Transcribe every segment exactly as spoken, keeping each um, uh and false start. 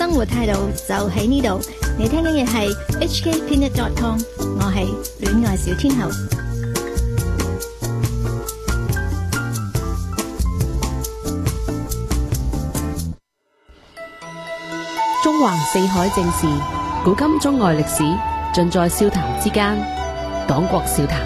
生活態度就喺呢度。你聽緊嘅係 H K Peanut dot com， 我係戀愛小天后。 中橫四海正事，古今中外歷史，盡在笑談之間。黨國笑談。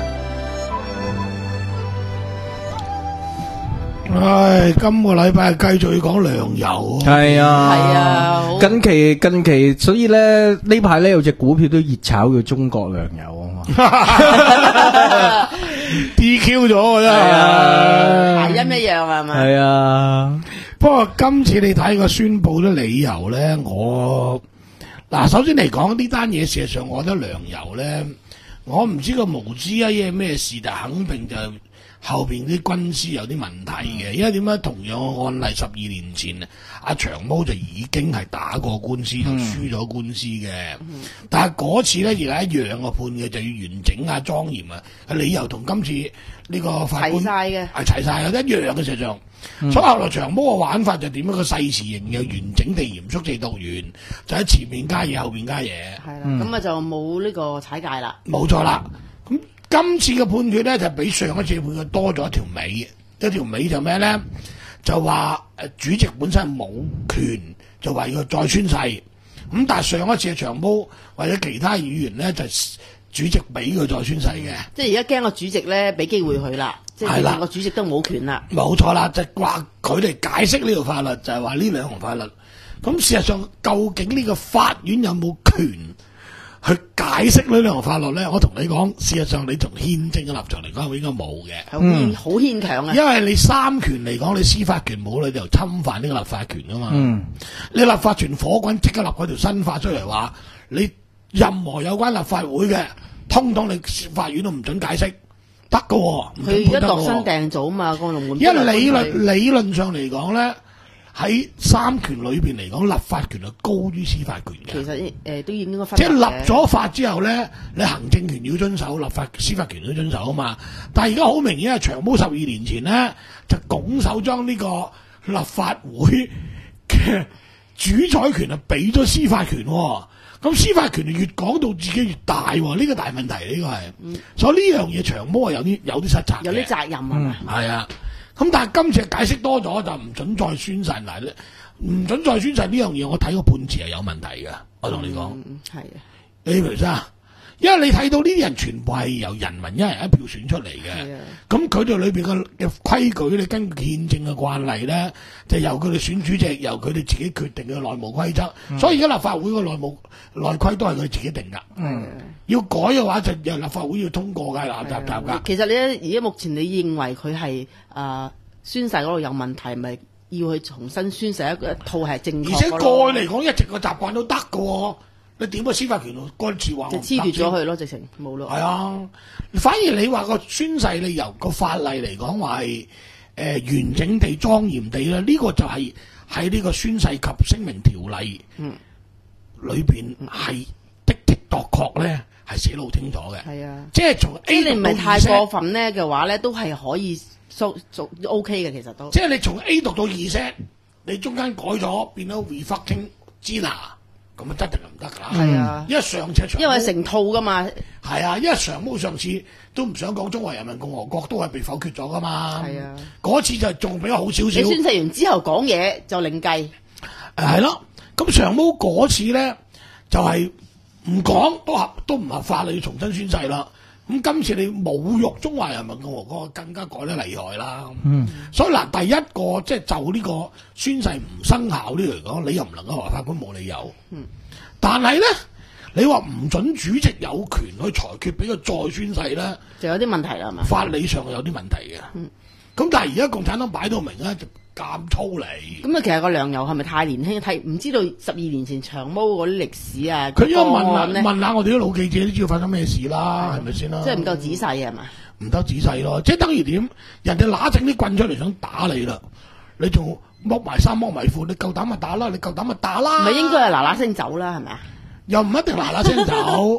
唉，今個禮拜繼續要講糧油。 係啊， 係啊， 近期近期，所以咧呢排咧有隻股票都熱炒叫中國糧油啊嘛 ，D Q 咗真係諧音一樣係咪？ 係啊， 不過今次你睇個宣佈啲理由咧，我嗱首先嚟講呢單嘢，事實上我覺得糧油咧，我唔知個無知啊嘢咩事，但肯定就後邊啲軍師有啲問題嘅，因為點解同樣嘅案例十二年前阿長毛就已經係打過官司，就輸咗官司嘅，嗯、但係嗰次咧亦係一樣嘅判嘅，就要完整啊莊嚴啊，理由同今次呢個法官齊晒嘅， 係齊晒嘅，一樣嘅實際上。嗯、所以後來長毛嘅玩法就點樣個誓詞型嘅完整地嚴肅地讀完，就喺前面加嘢，後邊加嘢。 係啦，咁啊、嗯、就冇呢個踩界啦。 冇錯啦，咁。今次嘅判決咧就比上一次判決多咗一條尾，一條尾就咩咧？就話誒主席本身冇權，就話要再宣誓。咁但係上一次嘅長毛或者其他議員咧，就主席俾佢再宣誓嘅。 即係而家驚個主席咧俾機會佢啦，即係成個主席都冇權啦。 冇錯啦，就話佢哋解釋呢條法律，就係話呢兩項法律。咁事實上，究竟呢個法院有冇權去解釋呢兩項法律咧？我同你講，事實上你從憲政嘅立場嚟講，應該冇嘅。 嗯，好牽強啊！ 因為你三權嚟講，你司法權冇，你就侵犯呢個立法權啊嘛。嗯，你立法權火滾，即刻立嗰條新法出嚟話，你任何有關立法會嘅，通通你法院都唔准解釋，得噶。 佢而家度身訂造啊嘛，個龍門。 因為理論理論上嚟講咧。喺三權裏邊嚟講，立法權係高於司法權嘅。 其實誒、呃、都應該分。 即係立咗法之後咧，你行政權要遵守，立法司法權都遵守啊嘛。但係而家好明顯係長毛十二年前咧，就拱手將呢個立法會嘅主宰權啊俾咗司法權、哦。咁司法權越講到自己越大、哦，呢、這個大問題呢、這個係。嗯、所以呢樣嘢長毛係有啲有啲失責嘅。 有啲責任啊嘛。 係、嗯、啊。咁但係今次解釋多咗，就唔准再宣誓嗱，唔准再宣誓呢樣嘢，我睇個判詞係有問題嘅。我同你講， 係啊、 嗯，你明唔明啊？因為你睇到呢啲人全部係由人民一人一票選出嚟嘅，咁佢哋裏邊嘅嘅規矩，你根據憲政嘅慣例咧，就由佢哋選主席，由佢哋自己決定嘅內務規則。嗯、所以而家立法會嘅內務內規都係佢哋自己定噶。嗯，要改嘅話就由立法會要通過㗎，立雜雜㗎。 其實你而家目前你認為佢係誒宣誓嗰度有問題，咪要去重新宣誓一個一套係正確？ 而且過去嚟講，一直個習慣都得㗎喎。你點個司法權干涉話？ 就黐住咗佢咯，直情冇咯。 係啊，反而你話個宣誓，你由個法例嚟講話係誒完整地、莊嚴地咧，呢、這個就係喺呢個宣誓及聲明條例嗯裏邊係的的確確咧係寫得好清楚嘅。係啊，即係從 A 你唔係太過分咧嘅話咧，都係可以做做 OK 嘅，其實都。 即係你從 A 讀到 Z， 你中間改咗變咗 reflecting Gina。咁啊，一定係唔得噶啦！係啊，因為上次長毛因為成套噶嘛， 係啊，因為長毛上次都唔想講中華人民共和國，都係被否決咗噶嘛。係啊，嗰次就仲比較好少少。 你宣誓完之後講嘢就另計。 誒係咯，咁長毛嗰次咧就係唔講都合都唔合法，你要重新宣誓啦。咁今次你侮辱中華人民共和國，更加改得厲害啦。嗯，所以嗱，第一個即係就呢個宣誓唔生效呢嚟講，你又唔能夠話法官冇理由。嗯，但係咧，你話唔准主席有權去裁決俾佢再宣誓咧， 就有啲問題啦，係嘛？ 法理上有啲問題嘅。嗯，咁但係而家共產黨擺到明咧，就咁粗嚟。 咁啊，其實個梁游係咪太年輕？睇唔知道十二年前長毛嗰啲歷史啊？ 佢應該問下問下我哋啲老記者都知道發生咩事啦，係咪先啦？ 即係唔夠仔細係嘛？ 唔得仔細咯，即係等於點？人哋揦整啲棍出嚟想打你啦，你仲剝埋衫剝埋褲，你夠膽咪打啦！你夠膽咪打啦！ 唔係應該係嗱嗱聲走啦，係咪啊？ 又唔一定嗱嗱聲走，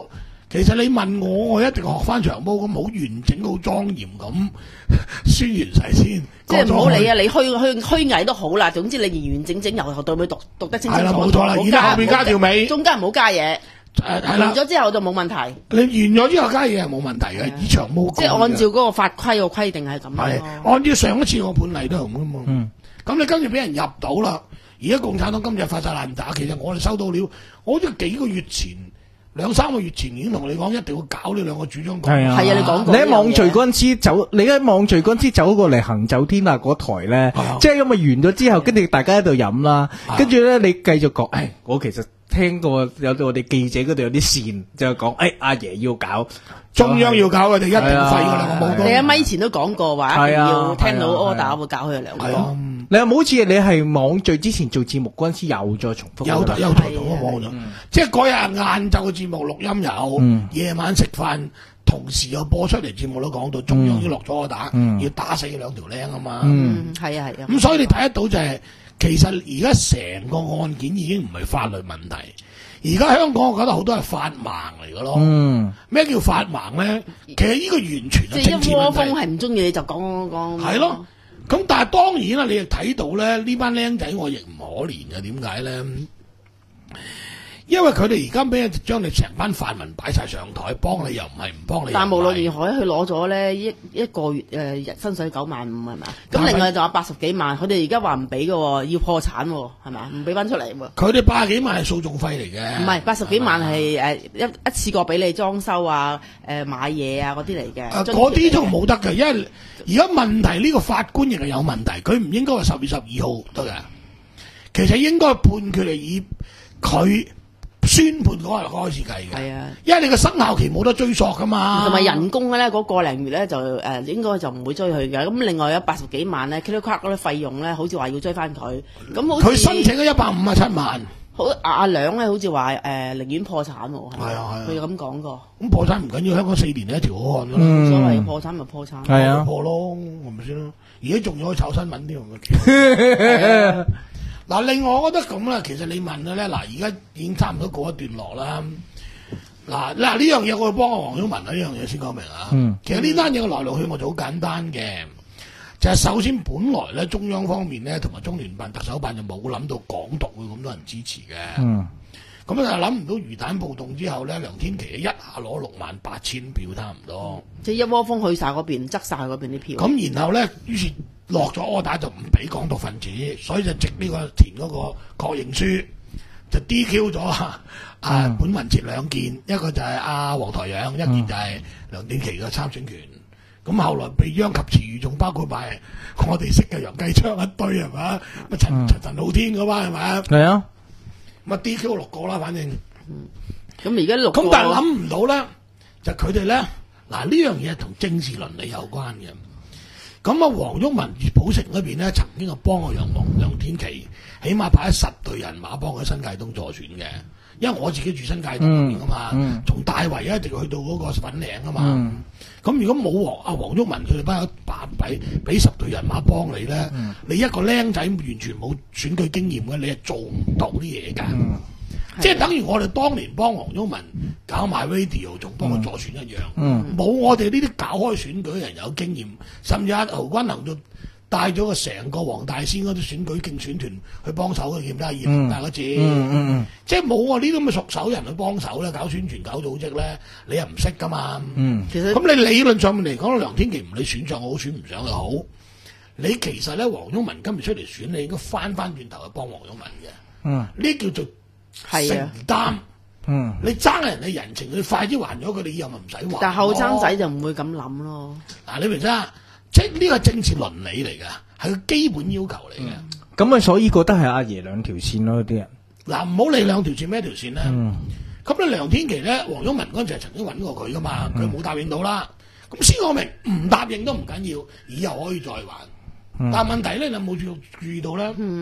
其實你問我，我一定學翻長毛咁好完整、好莊嚴咁宣完晒先。 即係唔好理啊！你虛虛虛偽都好啦，總之你完完整整由頭到尾讀讀得清清楚楚。 係啦，冇錯啦。然後後邊加條尾， 中間唔好加嘢。 誒係啦， 完咗之後就冇問題。 你完咗之後加嘢係冇問題嘅，以長毛即係按照嗰個法規個規定係咁係咯。 按照上一次個判例都係咁噶嘛。 嗯， 咁你跟住俾人入到啦，而家共產黨今日發晒爛渣，其實我哋收到料，我好似幾個月前。兩三個月前已經同你講，一定要搞呢兩個主張。 係啊， 係啊，你講過。 你喺網聚嗰陣時走，你喺網聚嗰陣時走過嚟行走天下嗰台咧，即係因為完咗之後，跟住大家喺度飲啦，跟住咧你繼續講，誒，我其實聽過有我哋記者嗰度有啲線，就係講，誒，阿爺要搞， 中央要搞，佢哋一定廢㗎啦，我冇講。 你喺咪前都講過話，一定要聽到 order 會搞佢哋兩個。 你有冇好似你係網聚之前做節目嗰陣時又再重複？ 有有有做咗網咗，即係嗰日晏晝嘅節目錄音有，夜晚食飯同時又播出嚟節目都講到中央已經落咗個打，要打死兩條僆啊嘛。 嗯，係啊係啊。 咁所以你睇得到就係，其實而家成個案件已經唔係法律問題，而家香港我覺得好多係法盲嚟嘅咯。咩叫法盲咧？其實呢個完全係政治問題。 即係一窩蜂係唔中意你就講講講。 係咯。咁但係當然啦，你亦睇到咧，呢班僆仔我亦唔可憐嘅，點解咧？因為佢哋而家俾人將你成班泛民擺晒上台，幫你又唔係，唔幫你。 但無論如何，佢攞咗咧一一個月誒薪水九萬五係嘛？咁另外仲有八十幾萬，佢哋而家話唔俾嘅，要破產係嘛？唔俾翻出嚟喎。 佢哋八十幾萬係訴訟費嚟嘅。唔係八十幾萬係誒一一次過俾你裝修啊、誒買嘢啊嗰啲嚟嘅。 誒嗰啲就冇得嘅，因為而家問題呢個法官亦係有問題，佢唔應該話十月十二號得嘅，其實應該判決係以佢宣判嗰日開始計嘅。係啊，因為你個生效期冇得追溯噶嘛。 同埋人工咧，嗰個零月咧就誒應該就唔會追佢嘅。咁另外有八十幾萬咧 ，Kilo Clark 嗰啲費用咧，好似話要追翻佢。咁好似佢申請咗一百五十七萬。 好阿梁咧，好似話誒寧願破產喎。係啊係啊， 佢咁講過。 咁破產唔緊要，香港四年一條好漢噶啦。 冇所謂破產咪破產。 係啊，破咯，係咪先咯？而家仲要可以炒新聞添，咪嗱，另外我覺得咁啦，其實你問嘅咧，嗱，而家已經差唔多告一段落啦。嗱嗱呢樣嘢我幫阿黃毓民呢樣嘢先講明啊。嗯，其實呢單嘢嘅來龍去脈就好簡單嘅，就係、是、首先本來咧中央方面咧同埋中聯辦、特首辦就冇諗到港獨會咁多人支持嘅。嗯，咁就諗唔到魚蛋暴動之後咧，梁天琦一下攞六萬八千票差唔多， 即係一窩蜂去晒嗰邊，執晒嗰邊啲票。 咁然後咧，於是落咗柯打就唔俾港獨分子，所以就藉呢個填嗰個確認書就 D Q 咗啊、嗯、本文哲兩件，一個就係阿黃台仰，一件就係梁天琦嘅參選權。咁、嗯、後來被殃及池魚，仲包括埋我哋識嘅楊繼昌一堆係嘛，乜陳陳陳浩天嗰班係咪？係啊，咁啊 D Q 六個啦，反正。 咁而家六個。 咁但係諗唔到咧，就佢哋咧嗱呢樣嘢同政治倫理有關嘅。咁啊，黃毓民熱普城嗰邊咧，曾經係幫過楊黃梁天琦，起碼派咗十隊人馬幫佢新界東助選嘅。因為我自己住新界東嗰邊噶嘛，從、嗯嗯、大圍一直去到嗰個粉嶺啊嘛。咁、嗯、如果冇黃阿黃毓民佢哋班有八俾俾十隊人馬幫你咧，嗯、你一個僆仔完全冇選舉經驗嘅，你係做唔到啲嘢㗎。嗯、即係等於我哋當年幫黃毓民搞埋 radio， 仲幫佢助選一樣。冇、嗯嗯、我哋呢啲搞開選舉嘅人有經驗，甚至阿侯君衡就帶咗個成個黃大仙嗰啲選舉競選團去幫手嘅，記唔記得？葉劉大嗰次，嗯嗯嗯、即係冇我呢啲咁嘅熟手人去幫手咧，搞宣傳、搞組織咧，你又唔識噶嘛？嗯，其實咁你理論上面嚟講，梁天琦唔理選上好，選唔上又好，你其實咧黃毓民今日出嚟選，你應該翻翻轉頭去幫黃毓民嘅。嗯，呢叫做承擔。嗯，你爭人嘅人情，你快啲還咗佢，你以後咪唔使還。 但後生仔就唔會咁諗咯。 嗱，你明唔明啊？即係呢個政治倫理嚟㗎，係個基本要求嚟嘅。 咁啊、嗯，所以覺得係阿爺兩條線咯，啲人。嗱， 唔好理兩條線咩條線咧。咁咧、嗯，梁天琦咧，黃毓民嗰陣時係曾經揾過佢噶嘛，佢冇、嗯、答應到啦。咁先講明，唔答應都唔緊要，以後可以再還。嗯、但係問題咧，你有冇注注意到咧？嗯、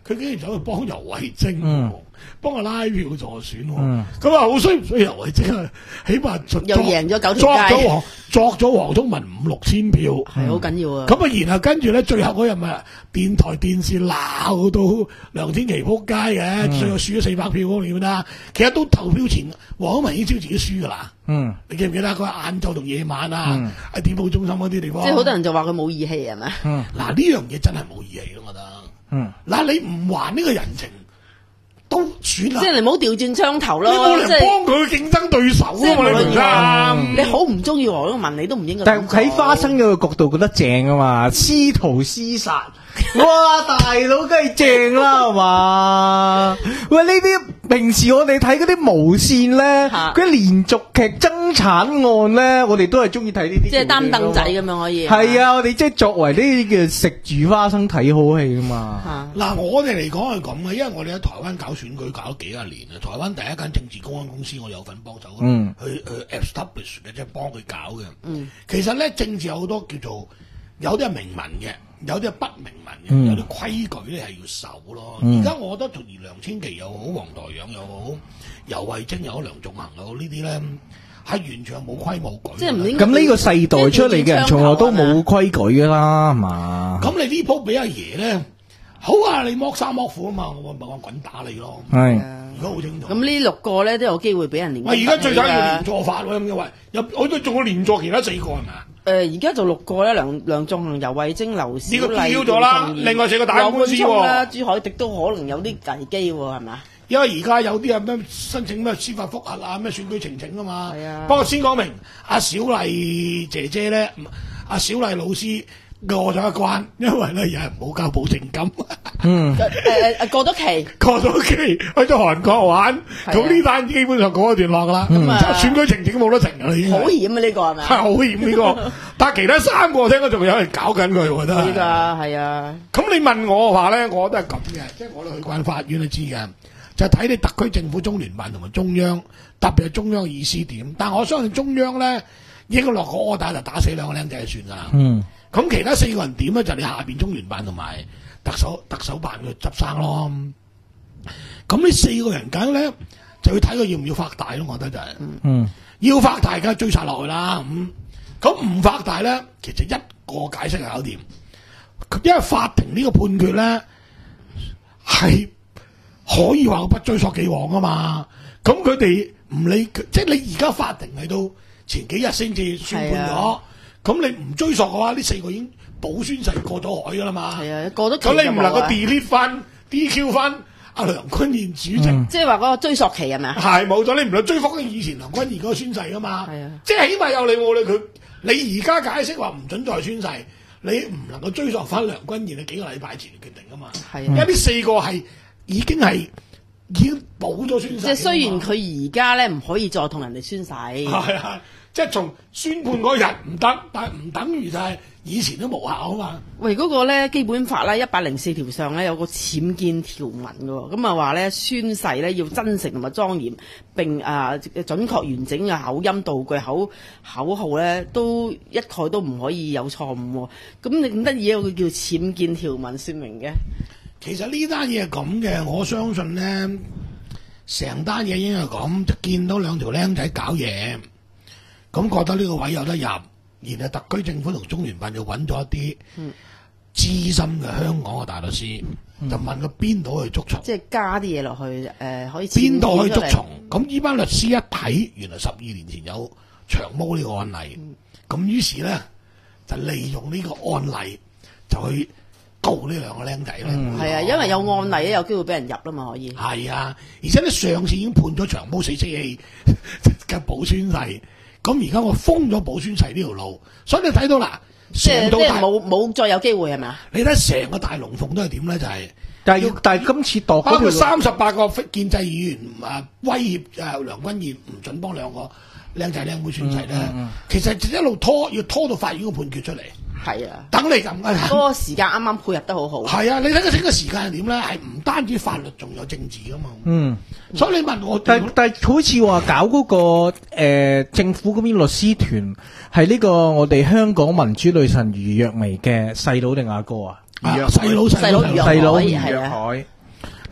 佢竟然走去幫游蕙禎， 嗯幫佢拉票助選喎。 嗯咁啊好衰唔衰游蕙禎啊？起碼又贏咗九作條街， 咗黃作咗黃宗文五六千票。 係好緊要啊！ 咁啊，然後跟住咧，最後嗰日咪電台電視鬧到梁天琦撲街嘅，最後輸咗四百票嗰個點啦。其實都投票前，黃宗文已經知道自己輸噶啦。 嗯， 你記唔記得佢晏晝同夜晚啊嗯？ 喺電報中心嗰啲地方， 即係好多人就話佢冇義氣係咪？ 嗯嗱呢樣嘢真係冇義氣咯，我覺得。 嗯， 嗱你唔還呢個人情都算啦， 即係你唔好調轉槍頭你冇咯，即係嚟幫佢競爭對手即係啊嘛，你明唔明啊？ 你好唔中意黃宗文，你都唔應該咁做。 但係喺花生嘅角度覺得正啊嘛，師徒廝殺，哇大佬梗係正啦係嘛？喂呢啲平時我哋睇嗰啲無線咧， 嚇嗰啲連續劇爭產案咧，我哋都係中意睇呢啲， 即係擔凳仔咁樣可以。 係啊，我哋即係作為呢啲叫食住花生睇好戲啊嘛。 嚇嗱，我哋嚟講係咁嘅，因為我哋喺台灣搞選舉搞咗幾廿年啊。台灣第一間政治公關公司，我有份幫手， 嗯去去 establish 嘅，即係幫佢搞嘅。 嗯， 其實咧政治有好多叫做有啲係明文嘅，有啲係不明文嘅， 嗯有啲規矩咧係要守咯。 嗯而家我覺得同而梁千琦又好，黃台仰又好，游蕙禎又好，梁頌恆又好，呢啲咧係完全係冇規冇矩。 即係唔應該咁呢個世代出嚟嘅人，從來都冇規矩噶啦，係嘛？ 咁你呢鋪俾阿爺咧，好啊！你剝衫剝褲啊嘛，我咪我滾打你咯。 係而家好清楚。 咁呢六個咧都有機會俾人連。 喂，而家最緊要連坐法喎，咁嘅喂，有我都仲有連坐其他四個係咪啊？ 誒而家就六個咧，梁梁頌恆、游蕙禎、劉小呢個麗、 標咗啦姚松炎另外四個打官司喎羅冠聰啦，朱凱迪都可能有啲危機喎，係咪？ 因為而家有啲係咩申請咩司法覆核啊，咩選舉呈請啊嘛。 係啊不過先講明，阿小麗姐姐咧，阿小麗老師過咗一關，因為咧有人冇交保證金。 嗯， 誒誒誒過咗期， 過咗期去咗韓國玩， 係啊咁呢單基本上告一段落噶啦。 咁啊即係選舉呈請冇得停噶啦，已經係。 好險啊！呢個係咪係好險呢個，但係其他三個我聽講仲有人搞緊佢，我覺得係。 係㗎，係啊。 咁你問我嘅話咧，我都係咁嘅，即係我哋去慣法院都知嘅，就睇你特區政府、中聯辦同埋中央，特別係中央嘅意思點。但我相信中央咧應該落個 order 就打死兩個僆仔就算㗎啦。 嗯， 咁其他四個人點咧？就你下邊中聯辦同埋特首特首辦去執生咯。咁呢四個人梗咧就要睇佢要唔要發大咯，我覺得就係、 嗯， 要發大梗係追殺落去啦。咁咁唔發大咧，其實一個解釋就搞掂。因為法庭呢個判決咧係可以話我不追溯既往啊嘛。咁佢哋唔理，即係你而家法庭嚟到前幾日先至宣判咗，咁、你唔追溯嘅話，呢四個已經保宣誓過咗海噶啦嘛。 係啊，過咗期咁你唔能夠就冇啊 delete 翻 D Q 翻阿梁君彥主席。 嗯即係話嗰個追溯期係咪啊？ 係冇咗，你唔能追復以前梁君彥嗰個宣誓噶嘛？ 係啊即係起碼有你冇你佢，你而家解釋話唔准再宣誓，你唔能夠追溯翻梁君彥你幾個禮拜前嘅決定噶嘛？ 係啊因為呢四個係已經係已經補咗宣誓㗎嘛。 即係雖然佢而家咧唔可以再同人哋宣誓， 係啊，即係從宣判嗰日唔得，但係唔等於就係以前都無效啊嘛。 喂，嗰、個咧基本法咧一百零四條上咧有個僭建條文嘅喎，咁啊話咧宣誓咧要真誠同埋莊嚴，並啊、準確完整嘅口音、道具、口口號咧都一概都唔可以有錯誤喎。咁你咁得意有個叫僭建條文説明嘅， 其實呢單嘢係咁嘅，我相信咧，成單嘢應該係咁，就見到兩條僆仔搞嘢，咁覺得呢個位有得入，然後特區政府同中聯辦就揾咗一啲資深嘅香港嘅大律師， 嗯、 就問佢邊度去捉蟲， 即係加啲嘢落去誒、呃，可以邊度去捉僭建出嚟蟲。咁呢班律師一睇，原來十二年前有長毛呢個案例，咁、嗯、於是咧就利用呢個案例就去告呢兩個僆仔咧。 嗯係啊，因為有案例咧，有機會俾人入啦嘛，可以。 係啊，而且咧上次已經判咗長毛死死氣嘅保宣誓，咁而家我封咗保宣誓呢條路，所以你睇到啦， 即係即係成到大， 冇冇再有機會係咪啊？ 你睇成個大龍鳳都係點咧？就係、 但係但係今次度包括嗰條三十八個建制議員啊威脅誒梁君彥唔準幫兩個靚仔靚妹宣誓咧， 嗯嗯嗯其實就一路拖，要拖到法院嘅判決出嚟， 係啊， 等你咁嘅。 嗰個時間啱啱配合得好好。 係啊，你睇佢整個時間係點咧？係唔單止法律，仲有政治噶嘛。 嗯。 所以你問我， 但但好似話搞嗰、個、呃、政府嗰邊律師團係呢個我哋香港民主女神余若薇嘅細佬定阿哥啊？ 啊余若細佬細佬細佬余若細佬余海係啊若海，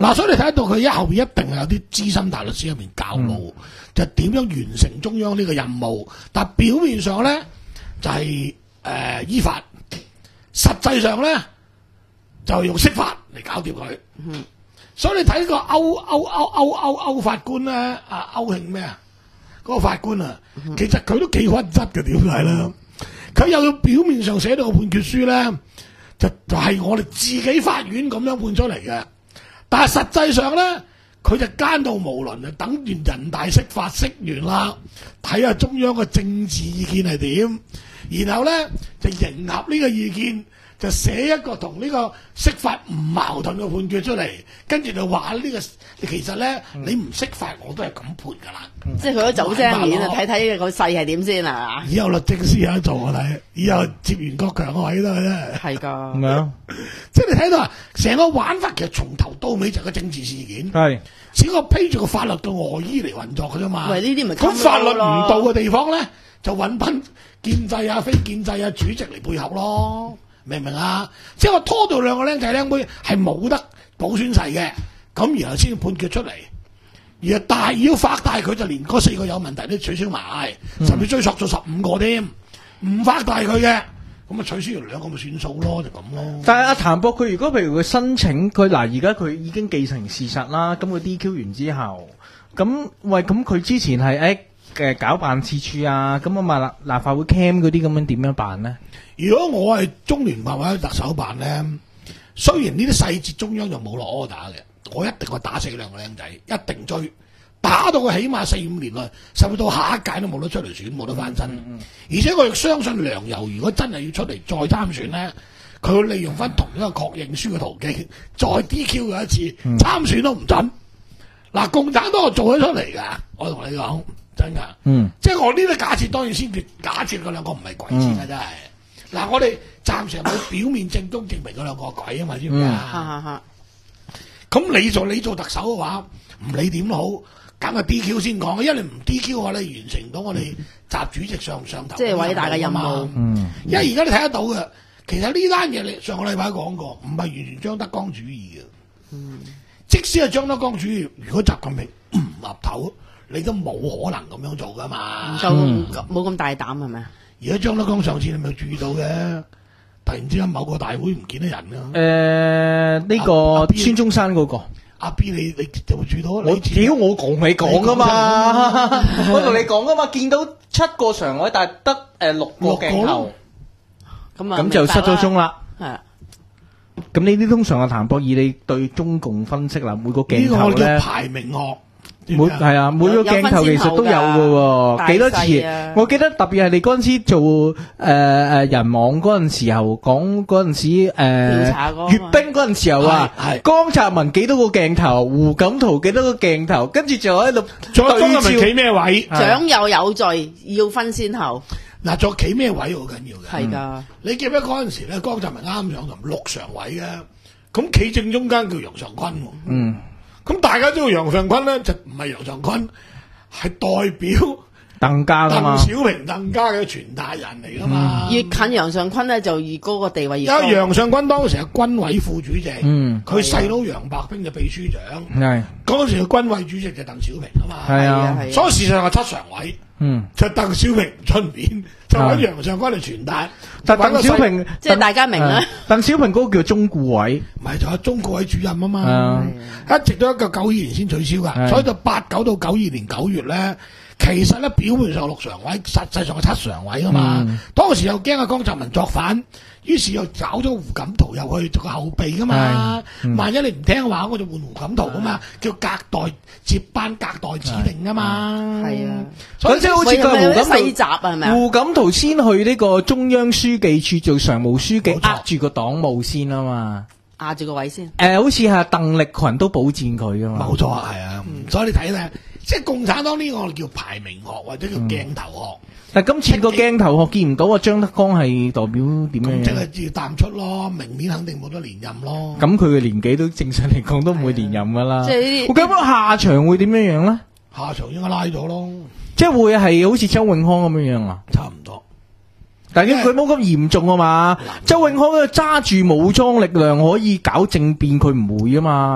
嗱，所以你睇得到佢一後邊一定係有啲資深大律師入面教路，嗯、就點樣完成中央呢個任務。但表面上咧就係、是、誒、呃、依法，實際上咧就用釋法嚟搞掂佢。嗯、所以你睇呢個歐歐歐歐歐歐法官咧，啊歐慶咩啊？嗰、那個法官啊，嗯、其實佢都幾屈質嘅，點解咧？佢又要表面上寫到個判決書咧，就就係、是、我哋自己法院咁樣判出嚟嘅。但係實際上咧，佢就奸到無倫，就等完人大釋法釋完啦，睇下中央嘅政治意見係點，然後咧就迎合呢個意見，就寫一個同呢個釋法唔矛盾嘅判決出嚟，跟住就話呢、這個其實咧、嗯、你唔釋法我都係咁判㗎啦。 嗯、即係佢都走聲面啊，睇睇個勢係點先啊！ 以後律政司有得做啊，睇以後接袁國強個位都係啫。係㗎， 咁樣即係你睇到啊，成個玩法其實從頭到尾就係個政治事件， 係只不過披住個法律嘅外衣嚟運作㗎啫嘛。 喂，呢啲咪咁法律唔到嘅地方咧，就揾班建制啊、非建制啊主席嚟配合咯。明唔明啊？即係我拖到兩個僆仔僆妹係冇得保宣誓嘅，咁然後先判決出嚟。而大要發大佢就連嗰四個有問題都取消埋，嗯、甚至追索咗十五個添，唔發大佢嘅，咁啊取消完兩個咪算數咯，就咁咯。 但係阿譚博佢如果譬如佢申請佢嗱，而家佢已經既成事實啦，咁佢 D Q 完之後，咁喂咁佢之前係誒嘅搞辦事處啊，咁啊嘛立立法會 cam 嗰啲咁樣點樣辦呢？ 如果我係中聯辦或者特首辦咧，雖然呢啲細節中央就冇落 order 嘅，我一定會打死兩個僆仔，一定追，打到佢起碼四五年內，甚至到下一屆都冇得出嚟選，冇得翻身。嗯嗯、而且我亦相信梁游如果真係要出嚟再參選咧，佢會利用翻同一個確認書嘅途徑，再 D Q 佢一次，嗯、參選都唔準。嗱，共產黨做咗出嚟㗎，我同你講真㗎。嗯，即係我呢啲假設當然先決假設嗰兩個唔係鬼先㗎，真係。嗱，我哋暫時冇表面證供證明嗰兩個鬼啊嘛，知唔知啊？咁你做你做特首嘅話，唔理點都好，梗係 D Q 先講，因為你唔 D Q 嘅話，你完成到我哋習主席上上頭，即係偉大嘅任務。嗯，因為而家你睇得到嘅，其實呢單嘢你上個禮拜講過，唔係完全張德江主義嘅。嗯，即使係張德江主義，如果習近平唔岌頭，你都冇可能咁樣做噶嘛。 就冇咁大膽係咪啊？ 而家張德江上次你咪注意到嘅，突然之間某個大會唔見得人㗎。誒、 呃，呢、這個孫中山嗰、那個阿 B， 你你就會注意到？ 我屌我講你講噶嘛，我同你講噶嘛，見到七個常委，但係得誒六個鏡頭，咁啊咁就失咗蹤啦。係啊，咁呢啲通常阿譚博以你對中共分析啦，每個鏡頭咧， 叫排名學。 每係啊，每個鏡頭其實都有嘅，幾多次？啊、我記得特別係你嗰陣時做誒誒、呃、人網嗰陣時候，講嗰陣時誒閱兵嗰陣時候啊，江澤民幾多個鏡頭，胡錦濤幾多個鏡頭，跟住就喺度仲有江澤民企咩位？ 長幼有序，要分先後。 嗱，仲企咩位好緊要嘅？ 係噶、嗯， 你記唔記得嗰陣時咧，江澤民啱上台六常委嘅，咁企正中間叫楊尚昆。嗯。咁大家知道楊尚昆咧就唔係楊尚昆，係代表鄧家噶嘛， 鄧小平鄧家嘅傳達人嚟噶嘛。 越近楊尚昆咧就越高個地位越高。 因為楊尚昆當時係軍委副主席，嗯，佢細佬楊白冰就秘書長，係嗰時嘅軍委主席就鄧小平啊嘛， 係啊， 所以事實上係七常委，嗯，就鄧小平出面，就揾楊尚昆嚟傳達。 但鄧小平即係大家明啦。 鄧小平嗰個叫中顧委， 唔係就係中顧委主任啊嘛，一直到一九九二年先取消噶，所以就八九到九二年九月咧。其實咧表面上六常委，實際上係七常委噶嘛。嗯、當時又驚阿江澤民作反，於是又找咗胡錦濤入去做個後備噶嘛。嗯、萬一你唔聽話，我就換胡錦濤噶嘛，叫隔代接班、隔代指定噶嘛。係啊， 所以即係好似個胡錦濤集啊，係咪啊？ 胡錦濤先去呢個中央書記處做常務書記，握住個黨務先啊嘛。 壓住個位先。誒、 呃，好似係鄧力群都保薦佢噶嘛。 冇錯，係啊。嗯、所以你睇咧。即係共產黨呢個我哋叫排名學或者叫鏡頭學， 嗯、但係今次個鏡頭學見唔到啊，張德江係代表點樣？ 即係要淡出咯，明年肯定冇得連任咯。 咁佢嘅年紀都正常嚟講都唔會連任噶啦。 即係我諗下場會點樣樣咧？ 下場應該拉咗咯， 即係會係好似周永康咁樣樣啊？ 差唔多， 但係佢冇咁嚴重啊嘛。周永康揸住武裝力量可以搞政變，佢唔會啊嘛。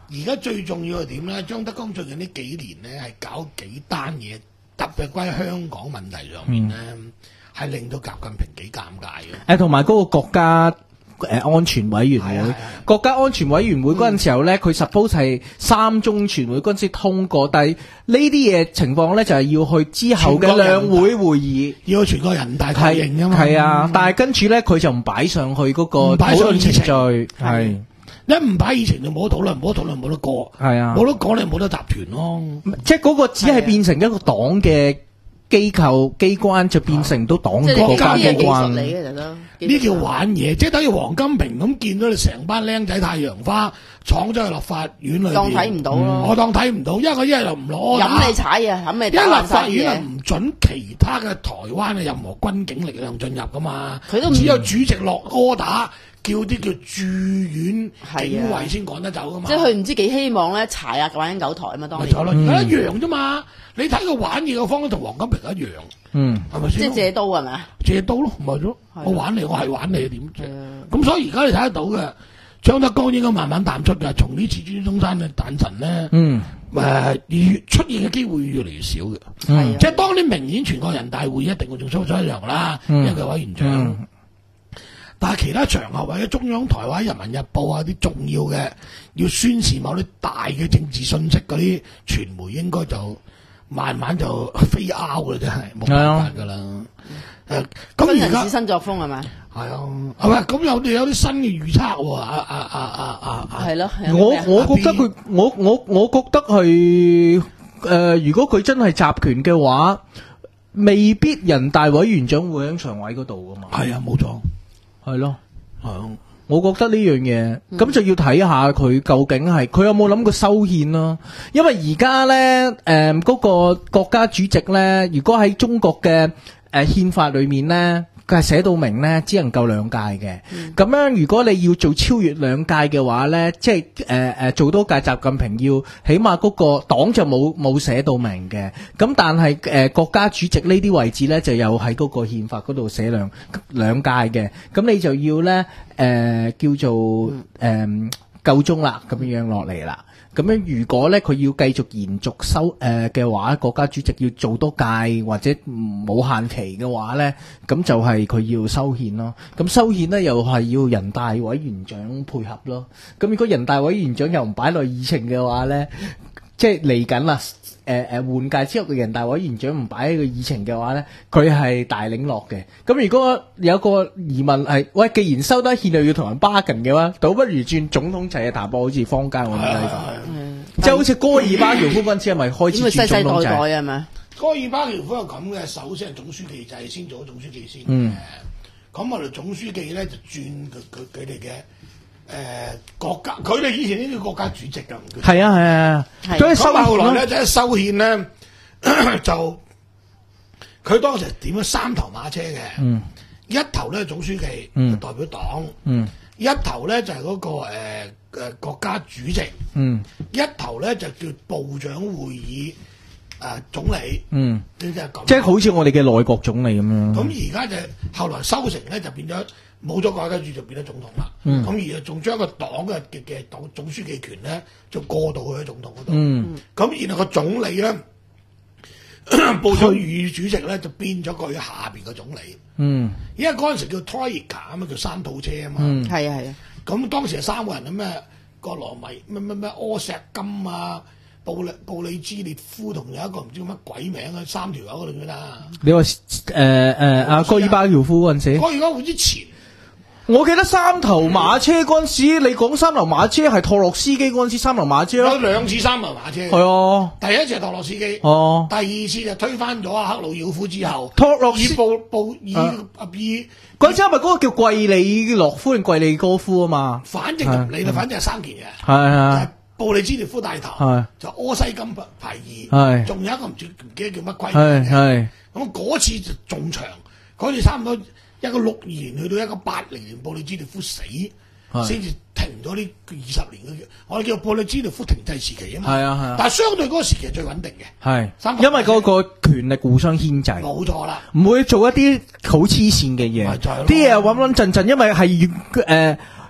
而家最重要係點咧？張德江最近呢幾年咧係搞幾單嘢，特別關於香港問題上面咧，係、嗯、令到習近平幾尷尬嘅。 誒，同埋嗰個國家誒安全委員會，國家安全委員會嗰陣時候咧，佢 suppose 係三中全會嗰陣時通過，但係呢啲嘢情況咧就係要去之後嘅兩會會議， 要去全國人大確認㗎嘛。 係啊，嗯、但係跟住咧佢就唔擺上去嗰個討論程序，係一唔擺以前就冇得討論，冇得討論冇得過，係啊，冇得講你冇得集團咯。 即係嗰個只係變成一個黨嘅機構機關，就變成到黨嘅國家機關。 呢叫玩嘢，即係等於黃金平咁見到你成班僆仔太陽花闖咗去立法院裏邊， 當睇唔到咯。 我當睇唔到，因為佢一係就唔攞， 飲你踩啊，飲你一立法院係唔准其他嘅台灣嘅任何軍警力量進入噶嘛，佢都只有主席落柯打。叫啲叫駐院警衛先趕得走噶嘛， 即係佢唔知幾希望咧柴啊玩九台啊嘛，當年咪咯，而家一樣啫嘛。你睇佢玩嘢嘅方式同黃金平一樣，嗯，係咪先？ 即係借刀係咪？ 借刀咯，咪咗。我玩你，我係玩你，點啫？咁所以而家你睇得到嘅，張德江應該慢慢淡出嘅。從呢次孫中山嘅誕辰咧，嗯，誒，越出現嘅機會越嚟越少嘅。係，即係當你明顯全國人大會議一定會做蘇州一樣啦，因為佢委員長。但係其他場合或者中央台或者人民日報啊啲重要嘅要宣示某啲大嘅政治信息嗰啲傳媒，應該就慢慢就飛拗啦，真係冇辦法噶啦。誒，咁而家新作風係咪？ 係啊，係咪？咁有啲有啲新嘅預測喎。啊啊啊啊啊啊！ 係咯， 我我覺得佢，我我我覺得係誒，如果佢真係集權嘅話，未必人大委員長會喺常委嗰度噶嘛。 係啊，冇錯。 係咯，係，我覺得呢樣嘢咁就要睇下佢究竟係佢有冇諗過修憲咯。因為而家咧，誒、呃、嗰、嗰個國家主席咧，如果喺中國嘅誒憲法裏面咧，佢係寫到明咧，只能夠兩屆嘅。咁、嗯、樣如果你要做超越兩屆嘅話咧，即係誒誒做多屆習近平要，起碼嗰個黨就冇冇寫到明嘅。咁但係誒、呃、國家主席呢啲位置咧，就有喺嗰個憲法嗰度寫兩兩屆嘅。咁你就要咧誒、呃、叫做誒、呃、夠鐘啦，咁樣落嚟啦。咁樣如果咧佢要繼續延續修誒嘅話，國家主席要做多屆或者冇限期嘅話咧，咁就係佢要修憲咯。咁修憲咧又係要人大委員長配合咯。咁如果人大委員長又唔擺落議程嘅話咧，即係嚟緊啦。誒誒換屆之後嘅人大委員長唔擺喺個議程嘅話咧，佢係大領落嘅。咁如果有個疑問係，喂，既然收得憲又要同人 bargain 嘅話，倒不如轉總統制嘅談判，好似坊間咁睇法。即係好似戈爾巴喬夫嗰陣時係咪開始轉總統制？世世代代係咪？ 戈爾巴喬夫係咁嘅，首先係總書記制先做咗總書記先嘅。咁、嗯、我哋總書記咧就轉佢佢佢哋嘅。誒、呃，國家佢哋以前呢啲國家主席噶， 係啊係啊，咁收後來咧即係修憲咧，就佢當時點咗三頭馬車嘅，嗯，一頭咧總書記，嗯，代表黨，嗯，一頭咧就係、是、嗰、那個誒誒、呃、國家主席，嗯，一頭咧就叫部長會議誒、呃、總理，嗯，即係咁， 即係好似我哋嘅內閣總理咁樣。 咁而家就後來修成咧就變咗。冇咗國家主席就變咗總統啦，咁、嗯、而仲將個黨嘅嘅嘅黨總書記權咧就過渡去總統嗰度，咁、嗯、然後個總理咧部長與主席咧就變咗佢下邊嘅總理，嗯，因為嗰陣時叫 Troika 啊嘛，叫三套車啊嘛， 係啊係啊， 咁當時係三個人啊咩，葛羅米咩咩咩柯錫金啊，布利布里茲列夫同有一個唔知乜鬼名啊，三條友嗰度啦。你話誒誒阿戈爾巴喬夫嗰陣時，戈爾巴喬夫之前。 我記得三頭馬車嗰陣時，你講三頭馬車係托洛斯基嗰陣時三頭馬車咯。 有兩次三頭馬車。 係啊， 第一次係托洛斯基。 哦。 第二次就推翻咗阿克魯曉夫之後。 托洛斯。 布布以阿以嗰陣時係咪嗰個叫季里洛夫定季里哥夫啊嘛？ 反正就唔理啦，反正係三件嘅。 係係。 就布里茲列夫帶頭。係。就柯西金排二。係。仲有一個唔知唔記得叫乜鬼名嘅。係。咁嗰次就仲長，嗰次差唔多。一個六二年去到一個八零年，布里茲列夫死，先至停咗呢二十年嘅。我哋叫布里茲列夫停滯時期啊嘛。係啊係啊。但係相對嗰個時期係最穩定嘅。係。因為嗰個權力互相牽制。冇錯啦。唔會做一啲好黐線嘅嘢。啲嘢穩穩陣陣，因為係誒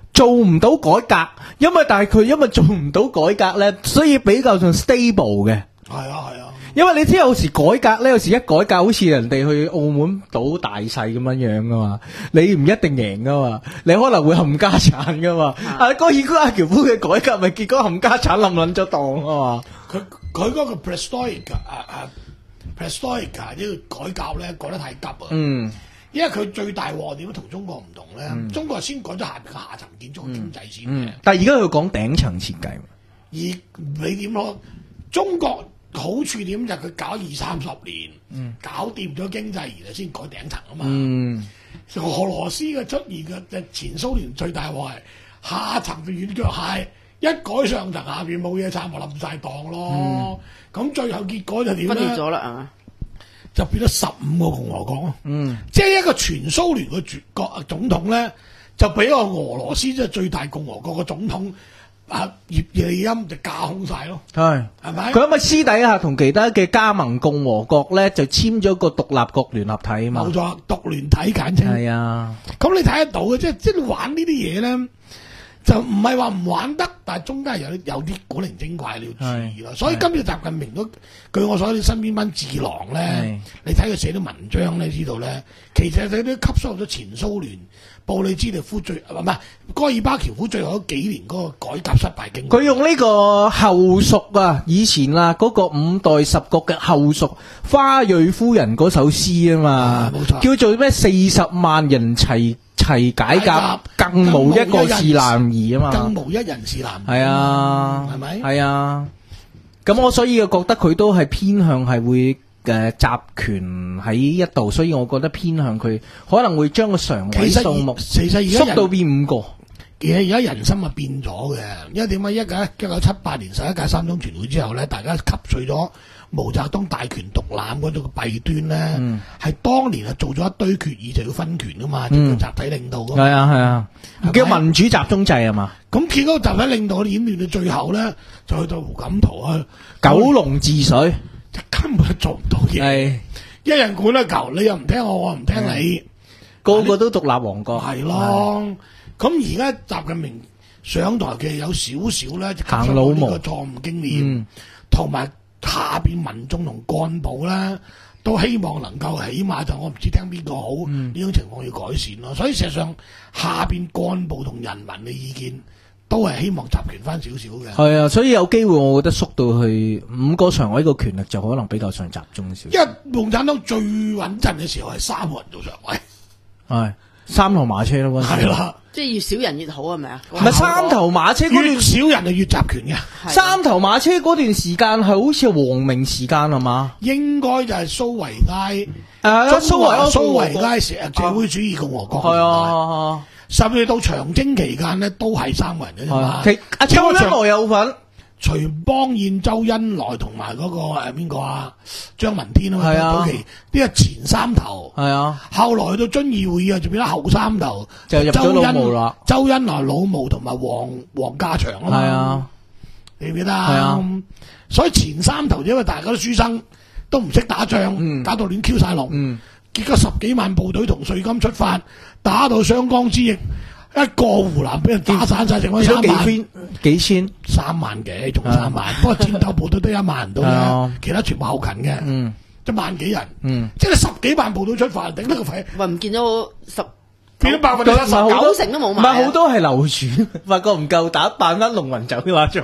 做唔到改革，因為但係佢因為做唔到改革咧，所以比較上 stable 嘅。 係啊係啊， 因為你知有時改革咧，有時一改革好似人哋去澳門賭大細咁樣樣噶嘛，你唔一定贏噶嘛，你可能會冚家產噶嘛。啊，高爾夫阿喬夫嘅改革咪結果冚家產冧冧咗檔啊嘛。 佢佢嗰個 Perestroika 啊啊 Perestroika 呢個改革咧改得太急啊。嗯。因為佢最大鑊點同中國唔同咧，嗯、中國先改咗下邊嘅下層建築經濟先嘅、嗯嗯， 但係而家佢講頂層設計。 而你點攞？中國好處點就係佢搞二三十年，嗯、搞掂咗經濟，然後先改頂層啊嘛。嗯、俄羅斯嘅出現嘅前蘇聯最大鑊係下層嘅軟腳蟹，一改上層下邊冇嘢撐，咪冧晒檔咯。咁、嗯、最後結果就點咧？分裂咗啦啊！就變咗十五個共和國咯，嗯，即係一個全蘇聯嘅主國總統咧，就俾個俄羅斯即係最大共和國嘅總統啊葉利欽就架空晒咯，係係咪？佢因為私底下同其他嘅加盟共和國咧就簽咗個獨立國聯合體啊嘛，冇錯，獨聯體簡稱係啊。咁你睇得到嘅，即係即係玩呢啲嘢咧，就唔係話唔玩得，但係中間有有啲古靈精怪你要注意咯。所以今次習近平都據我所知身邊班智囊咧，你睇佢寫啲文章咧，知道咧，其實佢都吸收咗前蘇聯布里茲涅夫最唔係戈爾巴喬夫最後嗰幾年嗰個改革失敗經驗。佢用呢個後屬啊，以前啊嗰、那個五代十國嘅後屬花蕊夫人嗰首詩啊嘛，冇錯，叫做咩四十萬人齊齊解甲，更無一個是男兒啊嘛，更無一人是男兒。係啊，係咪？係啊。咁我所以我覺得佢都係偏向係會誒集權喺一度，所以我覺得偏向佢可能會將個常委數目其實縮到變五個。其實而家人心啊變咗嘅，因為點解一九一九七八年十一屆三中全會之後咧，大家吸取咗毛澤東大權獨攬嗰種弊端咧，係、嗯、當年啊做咗一堆決議就要分權噶嘛，嗯、叫集體領導噶嘛。係啊係啊，係叫民主集中制啊嘛。咁結果集體領導演變到最後咧，就去到胡錦濤啊，九龍治水，根本做唔到嘢。係一人管一球，你又唔聽我，我唔聽你，個個都獨立王國。係咯。咁而家習近平上台嘅有少少咧，行老毛呢個錯誤經驗，同埋、嗯、下邊民眾同幹部咧，都希望能夠起碼就我唔知聽邊個好，呢、嗯、種情況要改善咯。所以事實上下邊幹部同人民嘅意見都係希望集權翻少少嘅。係啊，所以有機會我覺得縮到去五個常委個權力就可能比較上集中少少。因為共產黨最穩陣嘅時候係三個人做常委，係三頭馬車咯。係啦。即係越少人越好係咪啊？唔係三頭馬車嗰段越少人就越集權嘅。三頭馬車嗰段時間係好似係王明時間係嘛？應該就係蘇維埃誒，蘇維蘇維埃社社會主義共和國係啊，甚至到長征期間咧都係三個人嘅啫嘛。阿周恩來有份。徐邦彥、周恩來同埋嗰個誒邊個啊？張聞天啊嘛，早期呢個前三頭，係啊，後來到遵義會議啊，就變咗後三頭，就入咗老毛啦。周恩來、老毛同埋黃黃家祥啊嘛，係啊，你唔記得啊？係啊，所以前三頭因為大家都書生，都唔識打仗，嗯、打到亂 Q 晒龍，嗯、結果十幾萬部隊同稅金出發，打到湘江之役。一個湖南俾人打散晒，剩翻三萬幾，幾千三萬幾，仲三萬。不過戰鬥部隊得一萬人到啫，其他全部後勤嘅，嗯，一萬幾人，嗯，即係十幾萬部隊出發，頂得個肺。喂，唔見咗十，變咗百分之十九成都冇埋。唔係好多係流傳，發覺唔夠打，扮翻農民走嘅話做。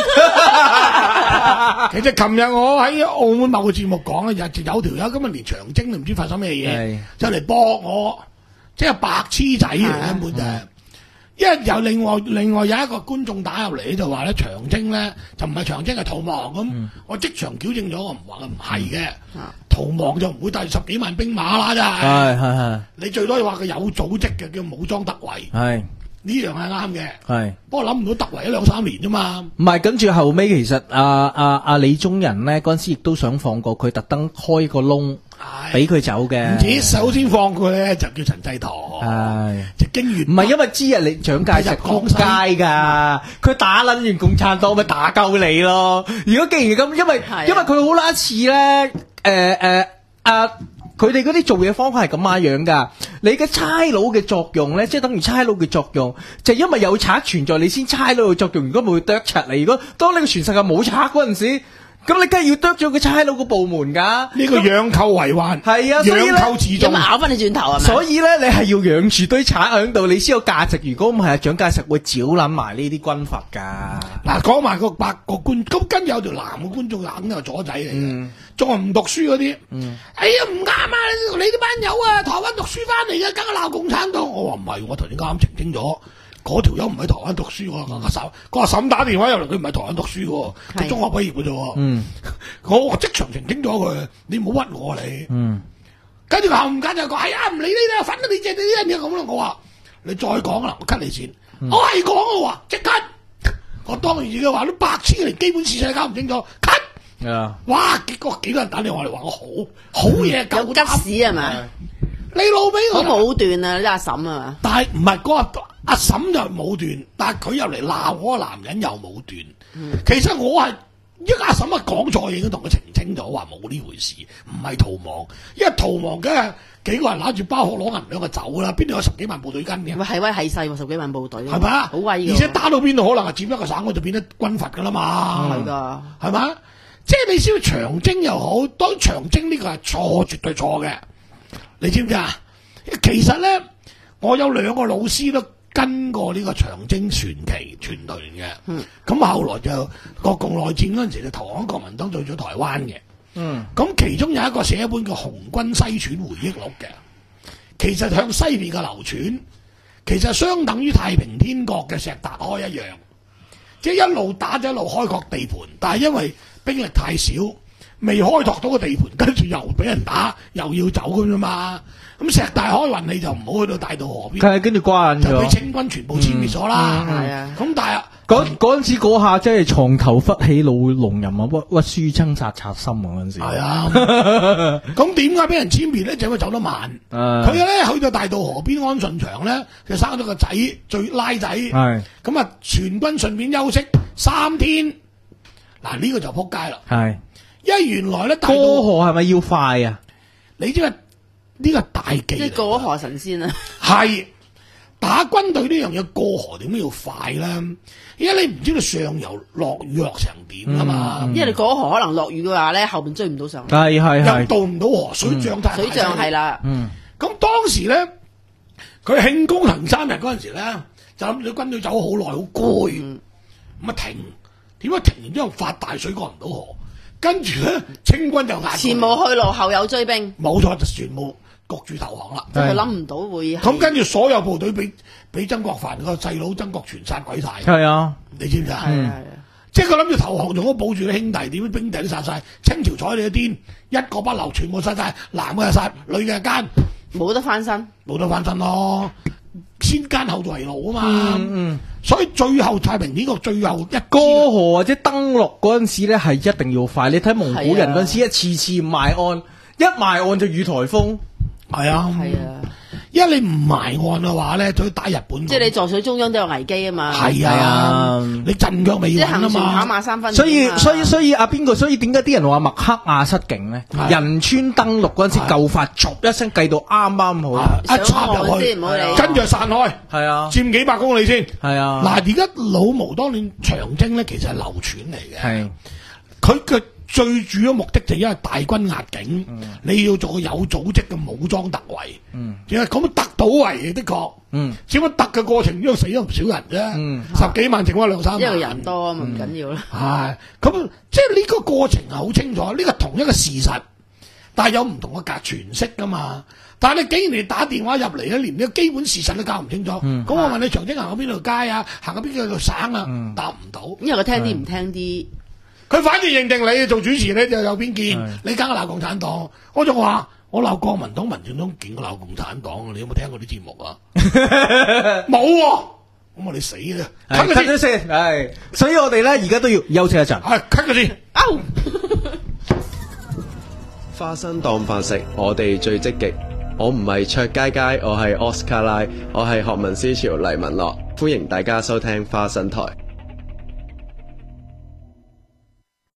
其實琴日我喺澳門某個節目講咧，就有條友今日連長征都唔知發生咩嘢，就嚟搏我。即係白痴仔嚟嘅根本就係，因為有另外另外有一個觀眾打入嚟就話咧長征咧就唔係長征係逃亡咁，嗯、我即場矯正咗，我唔話唔係嘅，嗯、逃亡就唔會帶十幾萬兵馬啦，真係，係係係，你最多要話佢有組織嘅叫武裝突圍，係。呢樣係啱嘅，係，不過諗唔到突圍一兩三年啫嘛。唔係，跟住後尾其實阿阿阿李宗仁咧嗰陣時亦都想放過佢，特登開個窿俾佢走嘅。唔止，首先放佢咧就叫陳濟棠，係，就經完。唔係因為知啊，你蔣介石撲街噶，佢打捻完共產黨咪打鳩你咯。如果既然咁，因為因為佢好啦似咧，誒誒阿。 佢哋嗰啲做嘢方法係咁樣樣噶。你嘅差佬嘅作用咧，即係等於差佬嘅作用，就係因為有賊存在，你先差佬嘅作用。如果冇剁賊嚟，如果當你個全世界冇賊嗰陣時，咁你梗係要剁咗個差佬個部門噶。 呢個養寇為患， 係啊，所以養寇自重， 咁咬翻你轉頭係咪？ 所以咧，你係要養住堆賊喺度，你先有價值。如果唔係，蔣介石會剿冧埋呢啲軍閥噶。 嗱，講埋個八個官，咁跟住有條男嘅觀眾肯定係左仔嚟嘅，仲係唔讀書嗰啲。嗯、哎呀唔啱啊！你啲班友啊，台灣讀書翻嚟嘅，梗係鬧共產黨。我話唔係，我頭先啱澄清咗。嗰條友唔喺台灣讀書喎，阿嬸，個阿嬸打電話入嚟，佢唔係台灣讀書喎，佢中學畢業嘅啫。嗯，我即場澄清咗佢，你唔好屈我你。嗯，跟住後唔緊就講，係啊，唔理呢啲，反正你借你啲人嘢咁啦。我話你再講啦，我 cut 你先。嗯、我係講嘅喎，即刻。我當然自己話，你白痴嚟，基本事實搞唔清楚 cut。係啊，哇！結果幾個人打電話嚟話我好好嘢， 有吉屎係咪？ 你老味我好武斷啊！呢阿嬸啊嘛， 但係唔係嗰個阿嬸就武斷，但係佢入嚟鬧嗰個男人又武斷。嗯、其實我係一阿嬸一講錯嘢，已經同佢澄清咗，話冇呢回事，唔係逃亡。因為逃亡梗係幾個人揦住包殼攞銀兩就走啦，邊度有十幾萬部隊跟嘅？ 喂，係威係勢喎，十幾萬部隊， 係咪啊？ 好威！ 而且打到邊度可能係佔一個省，我就變得軍閥噶啦嘛。 係噶、嗯， 係嘛？即係你知道長征又好，當長征呢個係錯，絕對錯嘅。你知唔知啊？其實咧，我有兩個老師都跟過呢個長征傳奇傳團嘅。嗯，咁後來就國共內戰嗰陣時就投降國民黨，做咗台灣嘅。嗯，咁其中有一個寫一本叫《紅軍西傳回憶錄》嘅，其實向西邊嘅流傳，其實相等於太平天國嘅石達開一樣，即係一路打就一路開拓地盤，但係因為兵力太少，未開拓到個地盤，跟住又俾人打，又要走咁啫嘛。咁石大開運，你就唔好去到大渡河邊， 係跟住關咗， 就俾清軍全部殲滅咗啦。 係啊， 咁但係嗰嗰陣時嗰下真係床頭忽起老龍吟啊，屈屈書生殺賊心啊嗰陣時。係啊， 咁點解俾人殲滅咧？就因為走得慢。佢咧去到大渡河邊安順祥咧，就生咗個仔，最拉仔。係咁啊，全軍順便休息三天。嗱呢個就撲街啦。係，因為原來咧過河係咪要快啊？ 你知唔知？呢個大忌， 即係過河神仙啊！ 係打軍隊呢樣嘢過河點解要快咧？因為你唔知道上游落雨落成點啊嘛。嗯嗯、因為你過河可能落雨嘅話咧，後邊追唔到上， 係係係， 又渡唔到河，水漲太， 水漲係啦。 嗯，咁當時咧，佢慶功行三日嗰陣時咧，就諗住軍隊走好耐，好攰，咁啊停，點解停完之後發大水過唔到河？跟住咧，清軍就壓前無去路，後有追兵， 冇錯，就全部焗住投降啦。 佢諗唔到會咁，跟住所有部隊俾俾曾國藩個細佬曾國荃殺鬼晒。 係啊， 你知唔知啊？ 係啊， 即係佢諗住投降，仲好保住啲兄弟，點樣兵弟都殺晒，清朝睬你一癲，一個不留，全部殺晒，男嘅殺，女嘅奸， 冇得翻身， 冇得翻身咯。先奸後為奴啊嘛， 嗯嗯、 所以最後太平天國最後一過河或者登陸嗰陣時咧，係一定要快。你睇蒙古人嗰陣時，一次次埋岸，一埋岸就遇颱風。 係啊，係啊，因為你唔埋岸嘅話咧，就要打日本。 即係你坐水中央都有危機啊嘛。 係啊，你陣腳未穩啊嘛。 即係行船跑馬三分。 所以所以所以阿邊個？所以點解啲人話麥克亞失警咧？仁川登陸嗰陣時，夠快，唰一聲計到啱啱好， 一插入去，跟住散開。係啊，佔幾百公里先。係啊。嗱，而家老毛當年長征咧，其實係流傳嚟嘅。係，佢嘅。最主要目的就係因為大軍壓境，嗯、你要做個有組織嘅武裝突圍，因為咁突到圍的確，嗯、只不過突嘅過程中死咗唔少人啫，嗯、十幾萬剩翻兩三萬， 因為人多啊嘛，唔緊要啦。 係咁，即係呢個過程係好清楚，呢、呢個同一個事實，但係有唔同嘅格詮釋噶嘛。但係你竟然你打電話入嚟咧，連呢個基本事實都搞唔清楚，咁、嗯、我問你長征行過邊條街啊，行過邊條省啊，嗯、答唔到。 因為佢聽啲唔聽啲。 佢反正認定你做主持咧就有偏見，你梗係鬧共產黨。我仲話我鬧國民黨、民進黨勁過鬧共產黨，你有冇聽過啲節目啊？冇喎，咁我哋死啦！cut 佢先， 係，所以我哋咧而家都要休息一陣。 係 cut 佢先。 花生當飯食，我哋最積極。我唔係卓佳佳，我係奧斯卡拉，我係學民思潮黎文樂，歡迎大家收聽花生台。